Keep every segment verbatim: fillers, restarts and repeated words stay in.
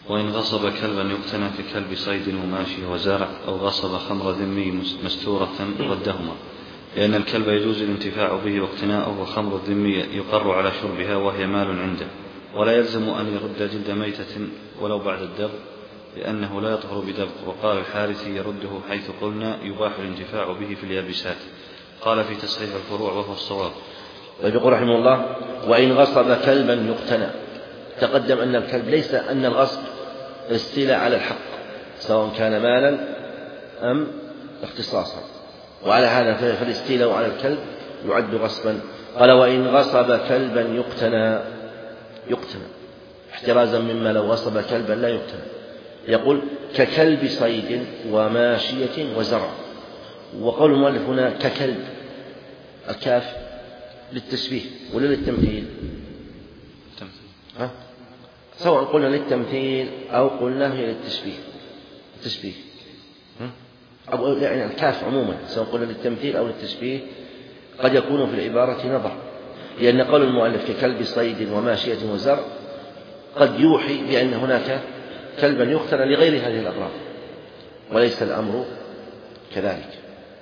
وإن غصب كلبا يقتنى ككلب صيد وماشي وزرع أو غصب خمر ذمي مستورة ردهما، لأن الكلب يجوز الانتفاع به واقتناؤه، وخمر الذمي يقر على شربها وهي مال عنده، ولا يلزم أن يرد جلد ميتة ولو بعد الدبغ، لأنه لا يطهر بدبغ. وقال الحارثي يرده حيث قلنا يباح الانتفاع به في اليابسات. قال في تصحيح الفروع وهو الصواب. ويقول رحمه الله: وإن غصب كلبا يقتنى. تقدم أن الكلب ليس أن الغصب الاستيلاء على الحق سواء كان مالا أم اختصاصا، وعلى هذا فالاستيلاء على الكلب يعد غصبا. قال: وإن غصب كلبا يقتنى يقتنى احترازا مما لو غصب كلبا لا يقتنى. يقول: ككلب صيد وماشية وزرع. وقول المؤلف هنا ككلب، الكاف للتشبيه ولا للتمثيل؟ ها؟ سواء قلنا للتمثيل أو قلنا هي للتشبيه التشبيه أو يعني الكاف عموما سواء قلنا للتمثيل أو للتشبيه قد يكون في العبارة نظر، لأن قول المؤلف ككلب صيد وماشية وزرع قد يوحي بأن هناك كلبا يقتنى لغير هذه الأغراض، وليس الأمر كذلك.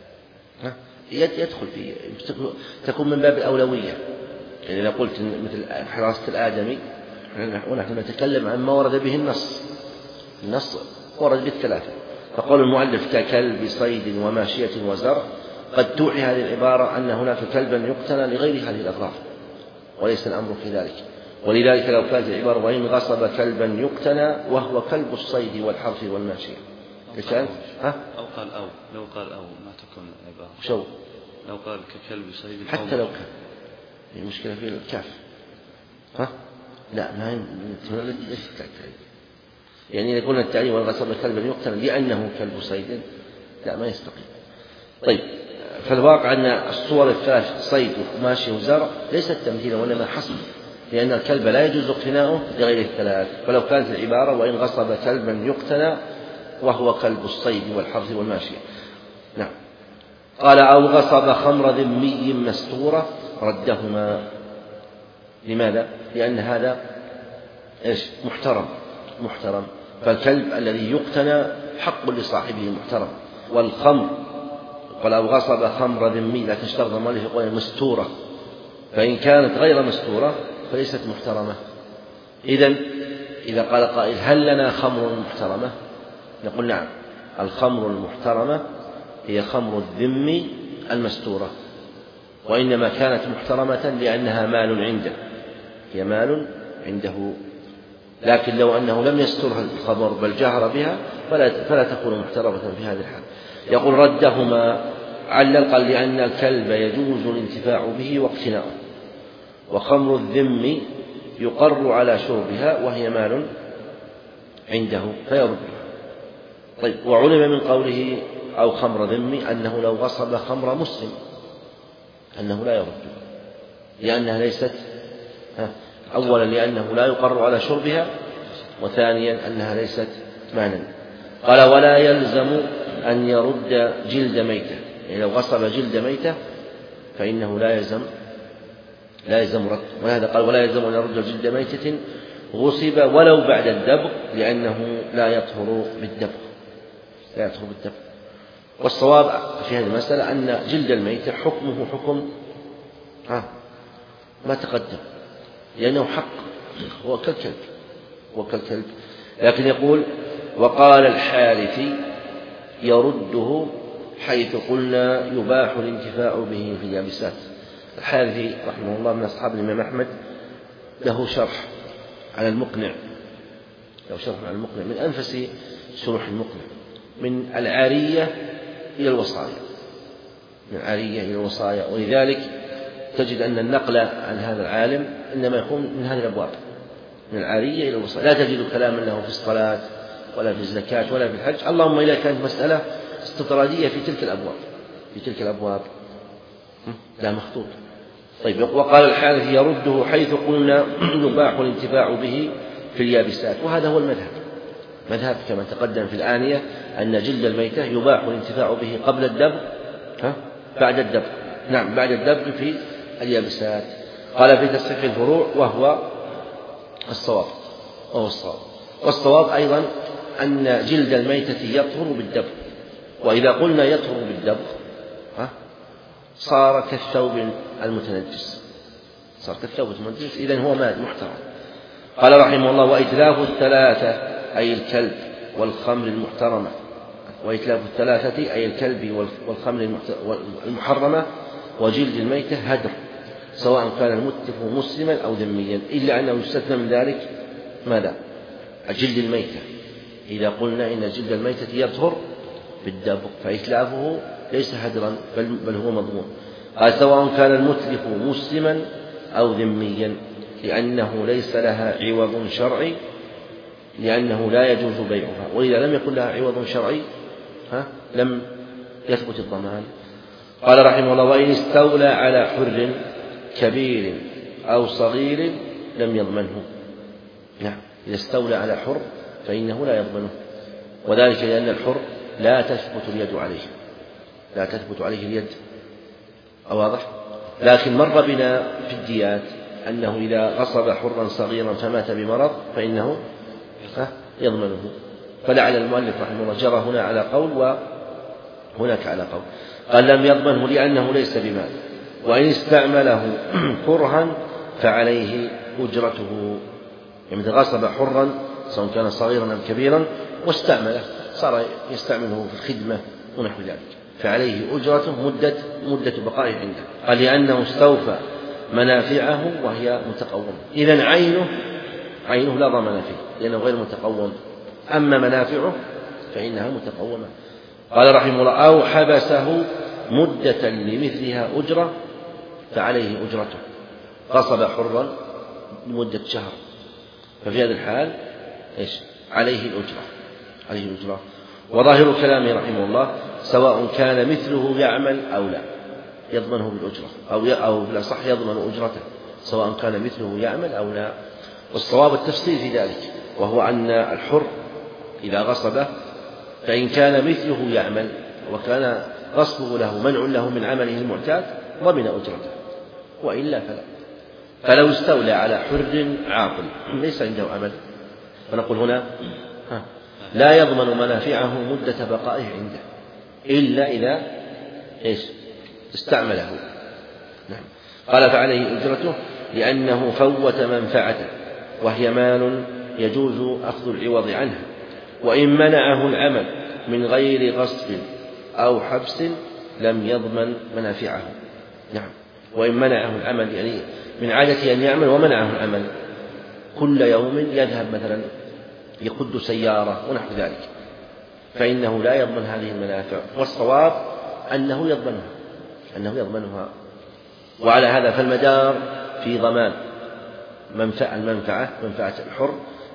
يدخل في تكون من باب الأولوية. يعني إذا قلت مثل حراسة الآدمي ونحن نتكلم عن ما ورد به النص النص ورد بالثلاثة، فقول المؤلف ككلب صيد وماشية وزرع قد توحي هذه العبارة أن هناك كلبا يقتنى لغير هذه الأغراض، وليس الأمر كذلك. ولذلك لو كانت العبارة وإن غصب كلبا يقتنى وهو كلب الصيد والحرث والماشية كانت ها؟ أو قال أو لو قال أو ما تكون عبارة شو لو قال ككلب صيد حتى لو كان هي مشكلة في الكاف ها؟ لا ما ليس التعليم. يعني إذا قلنا التعليم وإن غصب كلبا يقتنى لأنه كلب صيد لا ما يستقيم. طيب، فالواقع أن الصور الثلاث صيد وماشي وزرع ليست تمثيلا وإنما حصر، لأن الكلب لا يجوز اقتناؤه لغير الثلاث. فلو كانت العبارة وإن غصب كلبا يقتنى وهو كلب الصيد والحرث والماشية. نعم. قال: أو غصب خمر ذمي مستورة ردهما. لماذا؟ لأن هذا إيش؟ محترم محترم فالكلب الذي يقتنى حق لصاحبه محترم. والخمر قال: أو غصب خمر ذمي، لا تشترط المؤلف يقول مستورة، فإن كانت غير مستورة فليست محترمة. إذن إذا قال قائل: هل لنا خمر محترمة؟ نقول: نعم، الخمر المحترمة هي خمر الذم المستورة، وإنما كانت محترمة لأنها مال عنده، هي مال عنده. لكن لو أنه لم يسترها الخمر بل جهر بها فلا, فلا تكون محترمة في هذا الحال. يقول: ردهما علل قال: لأن الكلب يجوز الانتفاع به واقتناؤه، وخمر الذم يقر على شربها وهي مال عنده فيردها. طيب، وعلم من قوله أو خمر ذمي أنه لو غصب خمر مسلم أنه لا يردها، لأنها ليست أولا لأنه لا يقر على شربها، وثانيا أنها ليست مانا. قال: ولا يلزم أن يرد جلد ميتة، يعني لو غصب جلد ميتة فإنه لا يلزم لا يلزم رد. ولهذا قال: ولا يلزم أن يرد جلد ميتة غصب ولو بعد الدبغ، لأنه لا يطهر بالدبغ لا يطهر بالدبغ. والصواب في هذه المسألة أن جلد الميتة حكمه حكم ها ما تقدم، لأنه حق هو كالكلب هو كالكلب. لكن يقول: وقال الحارثي يرده حيث قلنا يباح الانتفاع به في اليابسات. الحارثي رحمه الله من أصحاب الإمام أحمد، له شرح على المقنع له شرح على المقنع من أنفس شروح المقنع، من العارية إلى الوصايا من العارية إلى الوصايا. ولذلك تجد أن النقل عن هذا العالم إنما يكون من هذه الأبواب، من العارية إلى الوصايا. لا تجد كلاما له في الصلاة ولا في الزكاة ولا في الحج، اللهم إذا كانت مسألة استطرادية في تلك الأبواب في تلك الأبواب لا مخطوط. طيب، وقال الحارثي يرده حيث قلنا يباح الانتفاع به في اليابسات. وهذا هو المذهب مذهب كما تقدم في الآنية أن جلد الميتة يباح الانتفاع به قبل الدبغ ها بعد الدبغ نعم بعد الدبغ في اليابسات. قال في تصحيح الفروع وهو الصواب وهو الصواب والصواب أيضا أن جلد الميتة يطهر بالدبغ، وإذا قلنا يطهر بالدبغ صار كالثوب المتنجس، صار كالثوب المتنجس، إذن هو ماء محترم. قال رحمه الله: وإتلاف الثلاثة أي الكلب والخمر المحترمة، وإتلاف الثلاثة أي الكلب والخمر المحرمة وجلد الميتة هدر، سواء كان المتلف مسلما أو ذميا، إلا أنه يستثنى من ذلك ماذا؟ جلد الميتة. إذا قلنا إن جلد الميتة يطهر بالدبغ فإتلافه ليس هدرا بل, بل هو مضمون. قال: سواء كان المتلف مسلما أو ذميا، لأنه ليس لها عوض شرعي، لأنه لا يجوز بيعها، وإذا لم يكن لها عوض شرعي ها لم يثبت الضمان. قال رحمه الله: وإن استولى على حر كبير أو صغير لم يضمنه. نعم، إذا استولى على حر فإنه لا يضمنه، وذلك لأن الحر لا تثبت اليد عليه، لا تثبت عليه اليد، واضح؟ لكن مر بنا في الديات أنه إذا غصب حرا صغيرا فمات بمرض فإنه يضمنه، فلعل المؤلف رحمه الله جرى هنا على قول وهناك على قول. قال: لم يضمنه لأنه ليس بمال، وإن استعمله كرها فعليه أجرته. يعني مثل غصب حرا سواء كان صغيرا أم كبيرا واستعمله، صار يستعمله في الخدمة ونحو ذلك، فعليه أجرته مدة مدة بقائه عنده. قال: لأنه استوفى منافعه وهي متقومة. إذن عينه عينه لا ضمان فيه لأنه غير متقوم، أما منافعه فإنها متقومة. قال رحمه الله: أو حبسه مدة لمثلها أجرة فعليه أجرته، غصب حرا لمدة شهر، ففي هذا الحال إيش؟ عليه الأجرة، عليه الأجرة. وظاهر كلامه رحمه الله: سواء كان مثله يعمل أو لا يضمنه بالأجرة، أو أو لا صح يضمن أجرته سواء كان مثله يعمل أو لا. والصواب التفصيل في ذلك، وهو أن الحر إذا غصبه فإن كان مثله يعمل وكان غصبه له منع له من عمله المعتاد ضمن أجرته، وإلا فلا. فلو استولى على حر عاقل ليس عنده عمل فنقول هنا لا يضمن منافعه مدة بقائه عنده إلا إذا إيش؟ استعمله. نعم. قال: فعليه أجرته لأنه فوت منفعته، وهي مال يجوز أخذ العوض عنها، وإن منعه العمل من غير غصب أو حبس لم يضمن منافعه. نعم. وإن منعه العمل يعني من عادته أن يعمل ومنعه العمل، كل يوم يذهب مثلا يقود سيارة ونحو ذلك، فإنه لا يضمن هذه المنافع، والصواب أنه يضمنها أنه يضمنها. وعلى هذا فالمدار في ضمان منفعة المنفعة منفعة الحر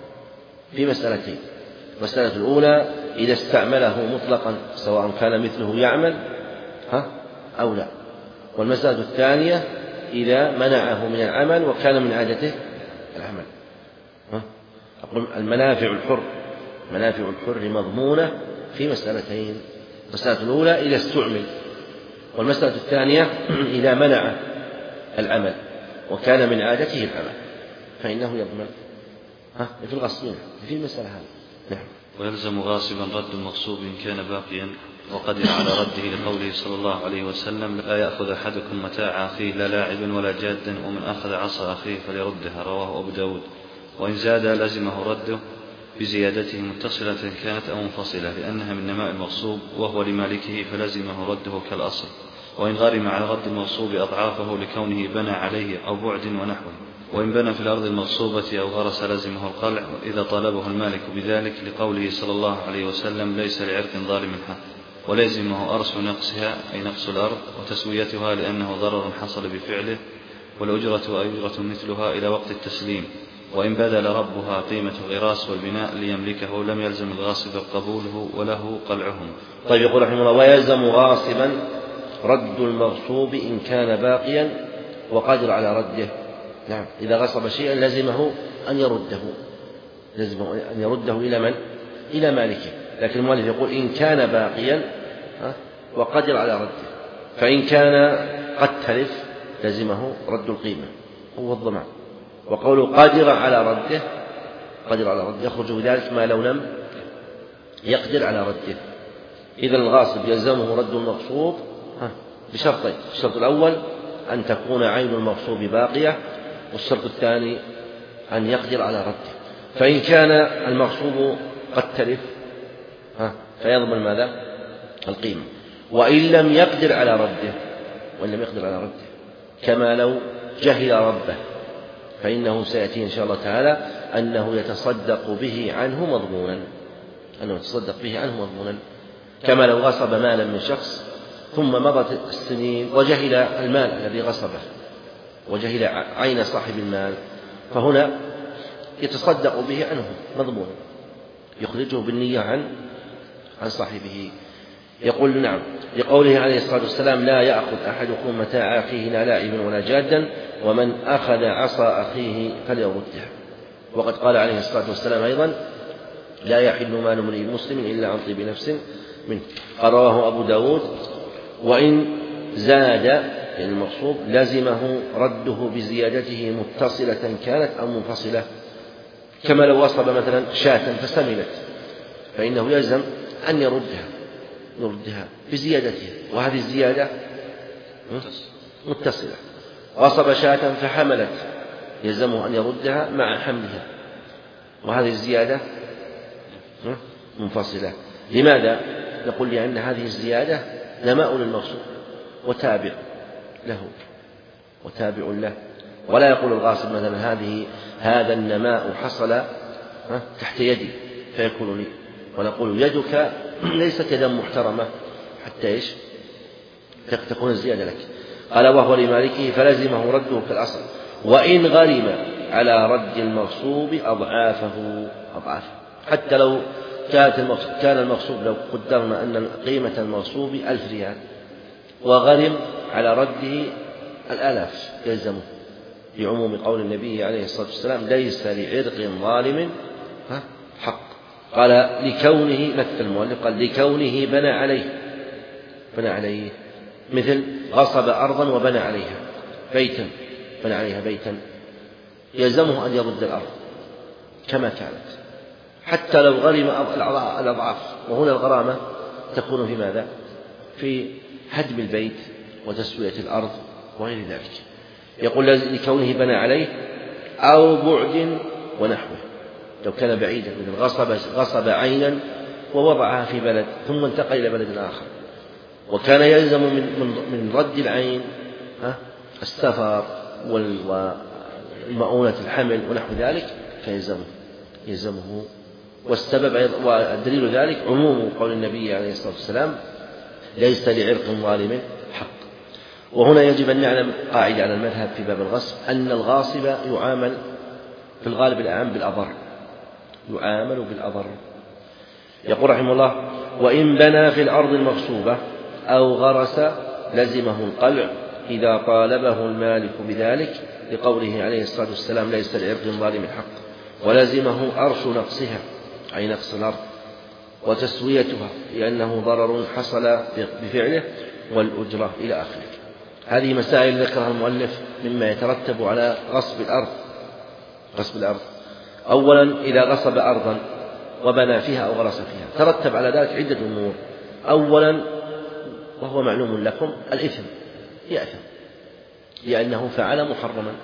في مسألتين: المسألة الأولى إذا استعمله مطلقا سواء كان مثله يعمل ها أو لا، والمسألة الثانية إذا منعه من العمل وكان من عادته العمل. ها؟ أقول المنافع الحر منافع الحر مضمونة في مسألتين: المسألة الأولى إذا استعمل، والمسألة الثانية إذا منع العمل وكان من عادته العمل فإنه يضمن. ها في الغصبين في المسألة هذه. نعم. ويلزم غاصبا رد المغصوب إن كان باقيا وقدر على رده، لقوله صلى الله عليه وسلم: لا يأخذ أحدكم متاع أخيه لا لاعب ولا جاد، ومن أخذ عصا أخيه فليردها. رواه أبو داود. وإن زاد لزمه رده بزيادته متصلة كانت أو منفصلة، لأنها من نماء المغصوب وهو لمالكه فلزمه رده كالأصل. وإن غرم على رد المغصوب أضعافه لكونه بنى عليه أو بعد ونحوه. وإن بنى في الأرض المغصوبة أو غرس لزمه القلع إذا طلبه المالك بذلك، لقوله صلى الله عليه وسلم: ليس لعرق ظالم حق. ولزمه أرس نقصها أي نقص الأرض وتسويتها، لأنه ضرر حصل بفعله، والأجرة أجرة مثلها إلى وقت التسليم. وإن بذل ربها قيمة الغراس والبناء ليملكه لم يلزم الغاصب قبوله وله قلعهم. طيب، يقول رحمه الله: ويلزم غاصبا رد المغصوب إن كان باقيا وقدر على رده. نعم، إذا غصب شيئا لزمه أن يرده لزمه أن يرده إلى من؟ إلى مالكه. لكن المؤلف يقول إن كان باقيا وقدر على رده، فإن كان قد تلف لزمه رد القيمة هو الضمان. وقوله قادر على رده قدر على رده يخرج بذلك ما لو لم يقدر على رده. إذا الغاصب يلزمه رد المغصوب بشرطين: الشرط الأول أن تكون عين المغصوب باقية، والشرط الثاني أن يقدر على رده. فإن كان المغصوب قد تلف فيضمن ماذا؟ القيمة. وإن لم يقدر على رده وإن لم يقدر على رده كما لو جهل ربه فإنه سيأتي إن شاء الله تعالى أنه يتصدق به عنه مضمونا أنه يتصدق به عنه مضمونا كما لو غصب مالا من شخص ثم مضت السنين وجهل المال الذي غصبه وجهل عين صاحب المال، فهنا يتصدق به عنه مضمونا، يخرجه بالنية عن عن صاحبه. يقول نعم لقوله عليه الصلاة والسلام: لا يأخذ أحدكم متاع أخيه لا لائما ولا جادا، ومن أخذ عصا أخيه فليردها. وقد قال عليه الصلاة والسلام أيضا: لا يحل مال امرئ مسلم إلا عن طيب نفس منه. قال رواه أبو داود: وإن زاد يعني المغصوب لزمه رده بزيادته متصلة كانت أو منفصلة، كما لو وصب مثلا شاة فسمنت فإنه يلزم أن يردها يردها بزيادتها، وهذه الزيادة متصلة. وصب شاة فحملت يلزمه أن يردها مع حملها، وهذه الزيادة منفصلة. لماذا؟ نقول لأن هذه الزيادة نماء للمغصوب وتابع له وتابع له، ولا يقول الغاصب مثلا هذه هذا النماء حصل تحت يدي فيكون لي، ونقول يدك ليست يدا محترمة حتى إيش تكون الزيادة لك. قال: وهو لمالكه فلزمه رده كالأصل، وإن غرم على رد المغصوب أضعافه أضعافه. حتى لو كان المغصوب لو قدرنا أن قيمة المغصوب ألف ريال وغرم على رده الآلاف يلزمه، لعموم قول النبي عليه الصلاة والسلام: ليس لعرق ظالم حق. قال لكونه مثل المؤلف قال لكونه بنى عليه بنى عليه مثل غصب أرضا وبنى عليها بيتا بنى عليها بيتا يلزمه أن يرد الأرض كما كانت حتى لو غرم الأضعاف. وهنا الغرامة تكون في ماذا؟ في هدم البيت وتسوية الأرض وغير ذلك. يقول لكونه بنى عليه أو بعد ونحوه، لو كان بعيدا مثل غصب غصب عينا ووضعها في بلد ثم انتقل إلى بلد آخر، وكان يلزم من من رد العين السفر والمؤونة الحمل ونحو ذلك فيلزمه يلزمه. والسبب والدليل ذلك عموم قول النبي عليه الصلاة والسلام: ليس لعرق ظالم حق. وهنا يجب أن نعلم قاعدة على المذهب في باب الغصب، أن الغاصب يعامل في الغالب الأعم بالأضر يعامل بالأضر. يقول رحمه الله: وإن بنى في الأرض المغصوبة أو غرس لزمه القلع إذا طالبه المالك بذلك، لقوله عليه الصلاة والسلام: ليس لعرق ظالم حق. ولزمه أرش نقصها أي نقص الأرض وتسويتها لأنه ضرر حصل بفعله والأجرة إلى آخره. هذه مسائل ذكرها المؤلف مما يترتب على غصب الأرض غصب الأرض أولا إذا غصب أرضا وبنى فيها أو غرس فيها ترتب على ذلك عدة أمور. أولا وهو معلوم لكم الإثم يأثم لأنه فعل محرما.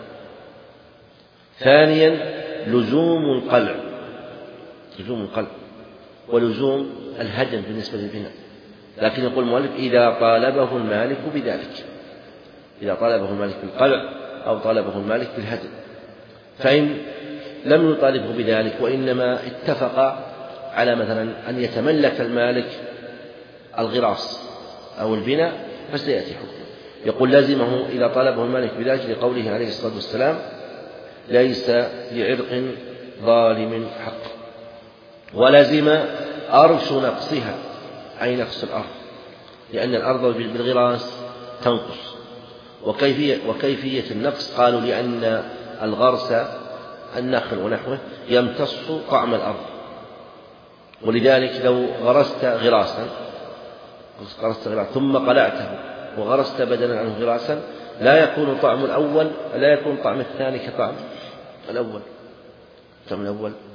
ثانيا لزوم القلع لزوم القلع ولزوم الهدم بالنسبة للبناء، لكن يقول المؤلف: إذا طالبه المالك بذلك إذا طالبه المالك بالقلع أو طالبه المالك بالهدم. فإن لم يطالبه بذلك وإنما اتفق على مثلا أن يتملك المالك الغراس أو البناء فسيأتي حكمه. يقول لازمه إذا طالبه المالك بذلك لقوله عليه الصلاة والسلام: ليس لعرق ظالم حق. ولزم أرش نقصها أي نقص الأرض لأن الأرض بالغراس تنقص. وكيفية, وكيفية النقص قالوا لأن الغرس النخل ونحوه يمتص طعم الأرض، ولذلك لو غرست غراسا غرست غراسا ثم قلعته وغرست بدلا عنه غراسا لا يكون طعم الأول لا يكون طعم الثاني كطعم الأول طعم الأول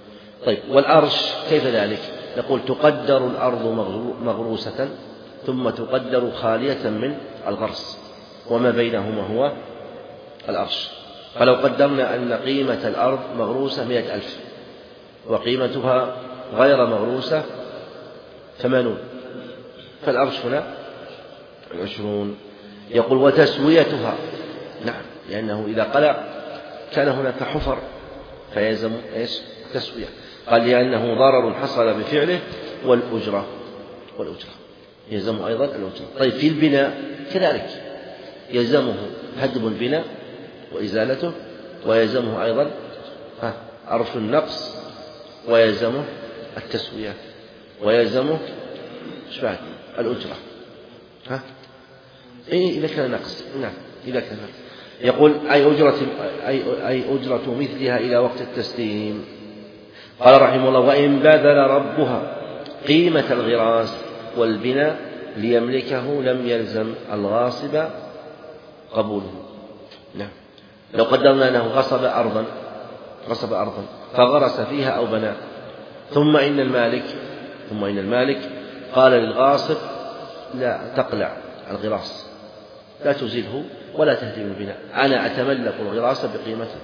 طيب والأرش كيف ذلك؟ نقول تقدر الأرض مغروسة ثم تقدر خالية من الغرس، وما بينهما هو الأرش. فلو قدرنا أن قيمة الأرض مغروسة مئة ألف وقيمتها غير مغروسة ثمانون، فالأرش هنا عشرون. يقول وتسويتها، نعم، لأنه إذا قلع كان هناك حفر فيلزم إيش؟ تسوية. قال لأنه ضرر حصل بفعله والأجرة والأجرة يلزم أيضا الأجرة. طيب في البناء كذلك يلزمه هدم البناء وإزالته، ويلزمه أيضا عرف النقص، ويلزمه التسوية، ويلزمه شباب الأجرة. ها؟ إيه إذا كان نقص، نعم إذا كان نقص. يقول أي أجرة أي أي أجرة مثلها إلى وقت التسليم. قال رحمه الله وإن بذل ربها قيمة الغراس والبناء ليملكه لم يلزم الغاصب قبوله. نعم، لو قدرنا أنه غصب أرضا غصب أرضا فغرس فيها أو بنى، ثم إن المالك ثم إن المالك قال للغاصب لا تقلع الغراس، لا تزيله ولا تهدم البناء، أنا أتملك الغراس بقيمته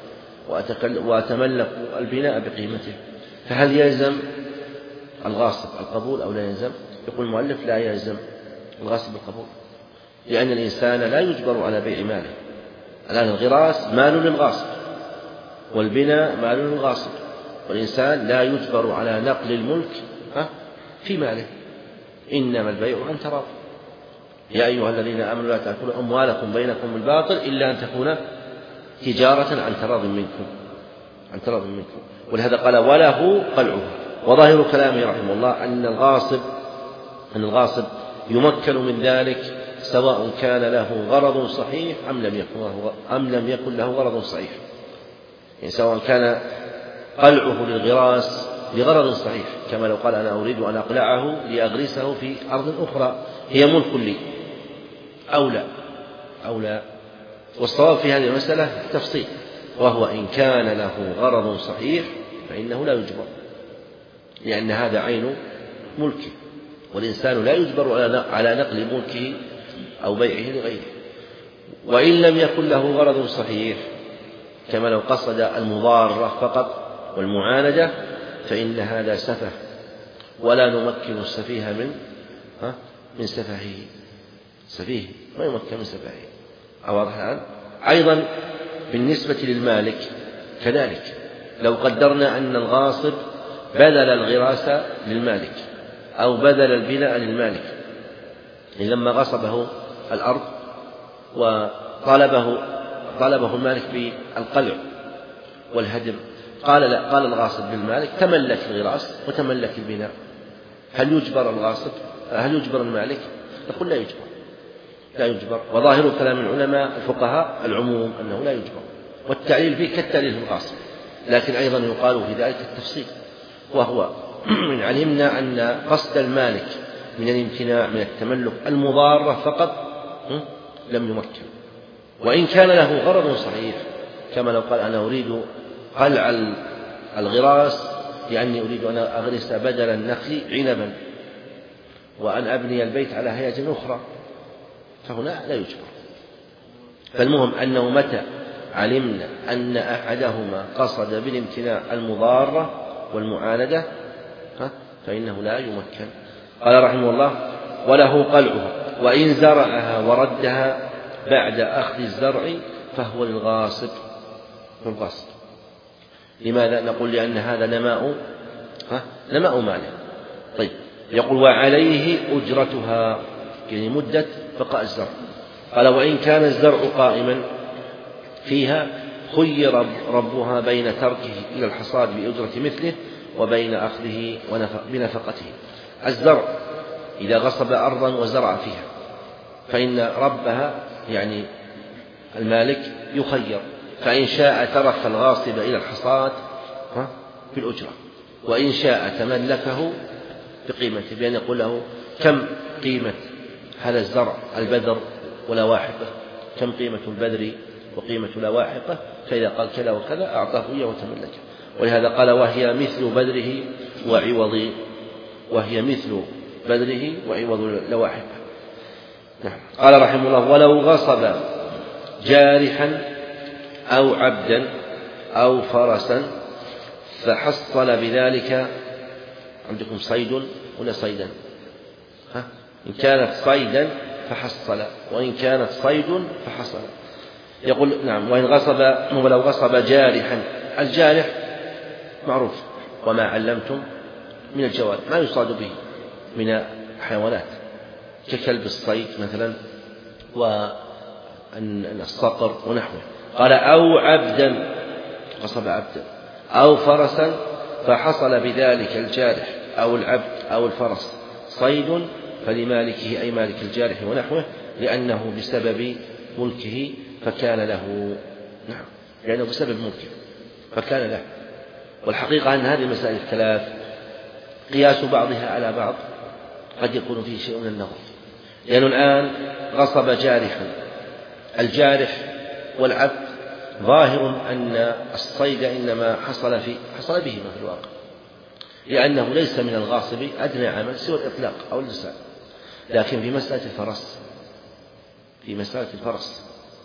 وأتملك البناء بقيمته، فهل يلزم الغاصب القبول أو لا يلزم؟ يقول المؤلف لا يلزم الغاصب القبول، لأن الإنسان لا يجبر على بيع ماله. الآن الغراس مال للغاصب والبناء مال للغاصب، والإنسان لا يجبر على نقل الملك في ماله، إنما البيع عن تراض. يا أيها الذين آمنوا لا تأكلوا أموالكم بينكم بالباطل إلا أن تكون تجارة عن تراض منكم عن تراض منكم ولهذا قال وله قلعه. وظاهر كلامه رحمه الله أن الغاصب أن الغاصب يمكن من ذلك سواء كان له غرض صحيح أم لم يكن له أم لم يكن له غرض صحيح، يعني سواء كان قلعه للغراس لغرض صحيح، كما لو قال أنا أريد أن أقلعه لأغرسه في أرض أخرى هي ملك لي أو لا أو لا. والصواب في هذه المسألة تفصيل، وهو إن كان له غرض صحيح فإنه لا يجبر، لأن هذا عين ملكه، والإنسان لا يجبر على نقل ملكه أو بيعه لغيره. وإن لم يكن له غرض صحيح كما لو قصد المضارة فقط والمعاندة فإن هذا سفه، ولا نمكن السفيه من ها من سفهه، سفيه ما يمكن من سفهه. واضح الآن؟ أيضا بالنسبة للمالك كذلك، لو قدرنا أن الغاصب بذل الغراس للمالك أو بذل البناء للمالك، لما غصبه الأرض وطلبه طلبه المالك بالقلع والهدم، قال لا، قال الغاصب للمالك تملك الغراس وتملك البناء، هل يجبر الغاصب هل يجبر المالك؟ نقول لا يجبر لا يجبر. وظاهر كلام العلماء الفقهاء العموم أنه لا يجبر، والتعليل فيه كالتعليل في الغاصب، لكن أيضا يقال في ذلك التفصيل، وهو من علمنا أن قصد المالك من الامتناع من التملك المضارة فقط لم يمكن، وإن كان له غرض صحيح كما لو قال أنا أريد قلع الغراس لأني أريد أن أغرس بدل النخل عنبا وأن أبني البيت على هيئة أخرى، فهنا لا يجبر. فالمهم أنه متى علمنا أن أحدهما قصد بالامتناع المضارة والمعاندة فإنه لا يمكن. قال رحمه الله وله قلعها وإن زرعها وردها بعد أخذ الزرع فهو للغاصب الغاصب. لماذا؟ نقول لأن هذا نماء نماء ماله. طيب يقول وعليه أجرتها، يعني مدة بقاء الزرع. قال وإن كان الزرع قائما فيها خير ربها بين تركه إلى الحصاد بأجرة مثله وبين أخذه بنفقته. الزرع إذا غصب أرضا وزرع فيها فإن ربها يعني المالك يخير، فإن شاء ترك الغاصب إلى الحصاد في الأجرة، وإن شاء تملكه بقيمته، بأن يقول له كم قيمة هذا الزرع البذر ولواحقه، كم قيمة البذر وقيمة لواحقه، فإذا قال كذا وكذا أعطاه إياه وتملكه. ولهذا قال وهي مثل بدره وعوض وهي مثل بدره وعوض لواحد. نعم. قال رحمه الله ولو غصب جارحا أو عبدا أو فرسا فحصل بذلك، عندكم صيد ولا صيدا؟ ها؟ إن كانت صيدا فحصل، وإن كانت صيد فحصل. يقول نعم وإن غصب ولو غصب جارحا، الجارح معروف وما علمتم من الجوارح ما يصاد به من الحيوانات ككلب الصيد مثلا والصقر ونحوه. قال أو عبدا، غصب عبدا أو فرسا فحصل بذلك الجارح أو العبد أو الفرس صيد فلمالكه أي مالك الجارح ونحوه، لأنه بسبب ملكه فكان له. نعم لأنه بسبب ملكه فكان له. والحقيقة أن هذه المسائل الثلاث قياس بعضها على بعض قد يكون فيه شيء من النظر، لأنه الآن غصب جارحا، الجارح والعبد ظاهر أن الصيد إنما حصل في حصل بهما في الواقع، لأنه ليس من الغاصب أدنى عمل سوى الإطلاق أو اللسان. لكن في مسألة الفرس في مسألة الفرس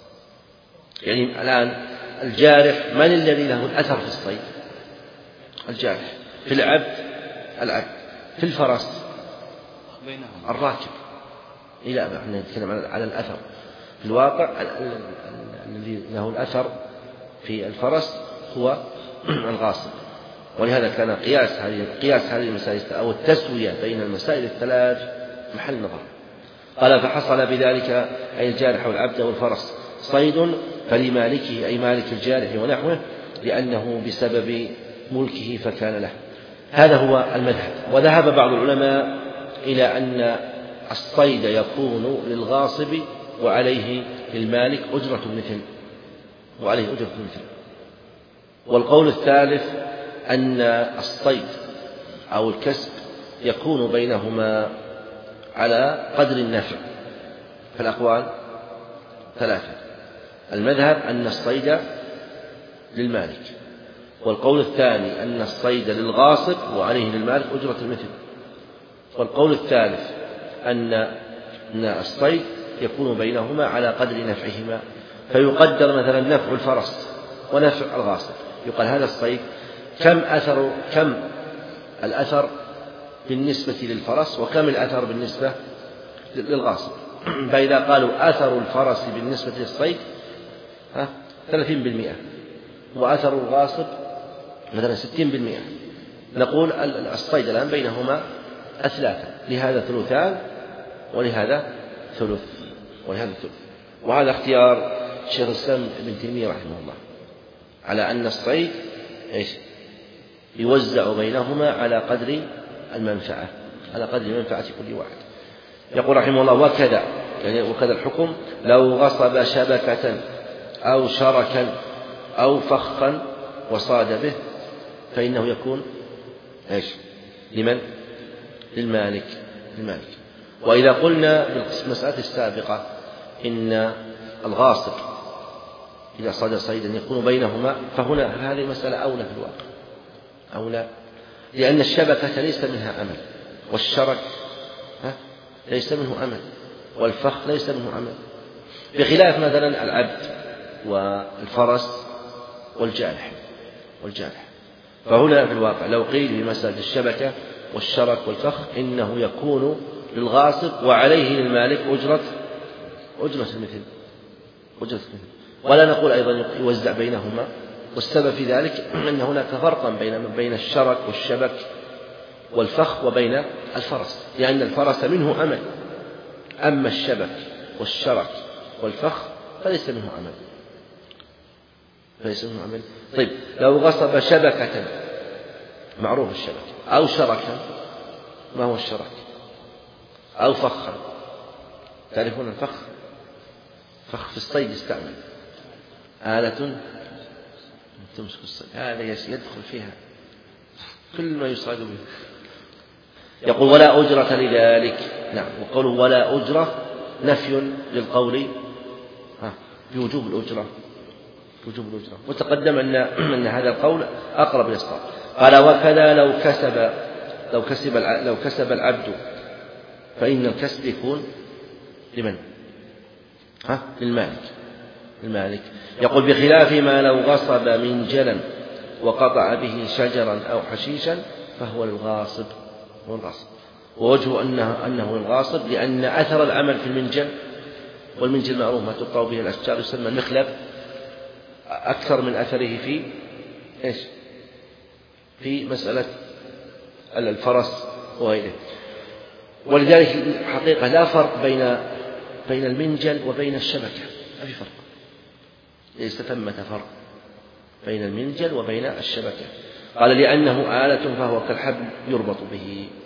يعني الآن الجارح من الذي له الأثر في الصيد؟ الجارح. في العبد العبد. في الفرس الراكب. إلى نحن نتكلم على الأثر في الواقع. الذي له الأثر في الفرس هو الغاصب. ولهذا كان قياس هذه قياس هذه المسائل أو التسوية بين المسائل الثلاث محل نظر. قال فحصل بذلك أي الجارح والعبد والفرس صيد فلمالكه أي مالك الجارح ونحوه، لأنه بسبب ملكه فكان له. هذا هو المذهب. وذهب بعض العلماء إلى أن الصيد يكون للغاصب وعليه للمالك أجرة مثل وعليه أجرة مثل. والقول الثالث أن الصيد أو الكسب يكون بينهما على قدر النفع. فالأقوال ثلاثة. المذهب أن الصيد للمالك، والقول الثاني أن الصيد للغاصب وعليه للمالك أجرة المثل، والقول الثالث أن الصيد يكون بينهما على قدر نفعهما، فيقدر مثلا نفع الفرس ونفع الغاصب، يقال هذا الصيد كم أثر كم الأثر بالنسبة للفرس وكم الأثر بالنسبة للغاصب. فإذا قالوا أثر الفرس بالنسبة للصيد ثلاثين بالمئة وأثر الغاصب مثلا ستين بالمئة، نقول الصيد الآن بينهما أثلاثا، لهذا ثلثان ولهذا ثلث ولهذا ثلث. وهذا اختيار شيخ الإسلام ابن تيمية رحمه الله على أن الصيد إيش يوزع بينهما على قدر المنفعة على قدر منفعة كل واحد. يقول رحمه الله وكذا يعني وكذا الحكم لو غصب شبكة أو شركا أو فخا وصاد به فإنه يكون إيش لمن؟ للمالك للمالك. وإذا قلنا بالمسألة السابقة إن الغاصب إذا صاد صيدا يكون بينهما، فهنا هذه المسألة أولى في الواقع أولى، لأن الشبكة ليس منها أمل، والشرك ليس منه أمل، والفخ ليس منه أمل، بخلاف مثلا العبد والفرس والجارح والجارح. فهنا في الواقع لو قيل في مسألة الشبكة والشرك والفخ إنه يكون للغاصب وعليه للمالك أجرة أجرة المثل أجرة المثل، ولا نقول أيضا يوزع بينهما. والسبب في ذلك أن هناك فرقا بين بين الشرك والشبك والفخ وبين الفرس، لأن الفرس منه أمل، أما الشبك والشرك والفخ فليس منه أمل فليس منه أمل. طيب لو غصب شبكة، معروف الشبكة، أو شركا، ما هو الشرك؟ أو فخا، تعرفون الفخ؟ فخ في الصيد يستعمل آلة تمسك الصيد، هذا يدخل فيها كل ما يصاد به. يقول ولا أجرة لذلك. نعم. وقوله ولا أجرة نفي للقول بوجوب الأجرة، وجوب الأجرة. وتقدم أن أن هذا القول أقرب إلى الصواب. قال وكذا لو كسب لو كسب لو كسب العبد فإن الكسب يكون لمن؟ ها؟ للمالك. المالك يقول بخلاف ما لو غصب منجلا وقطع به شجرا أو حشيشا فهو الغاصب. هو الغاصب. ووجه أنه أنه الغاصب لأن أثر العمل في المنجل، والمنجل معروف ما تقطع به الأشجار يسمى المخلب، أكثر من أثره في إيش؟ في مسألة الفرس وغيره. ولذلك حقيقة لا فرق بين بين المنجل وبين الشبكة، ما في فرق، ليس ثمة فرق بين المنجل وبين الشبكة. قال لأنه آلة فهو كالحبل يربط به.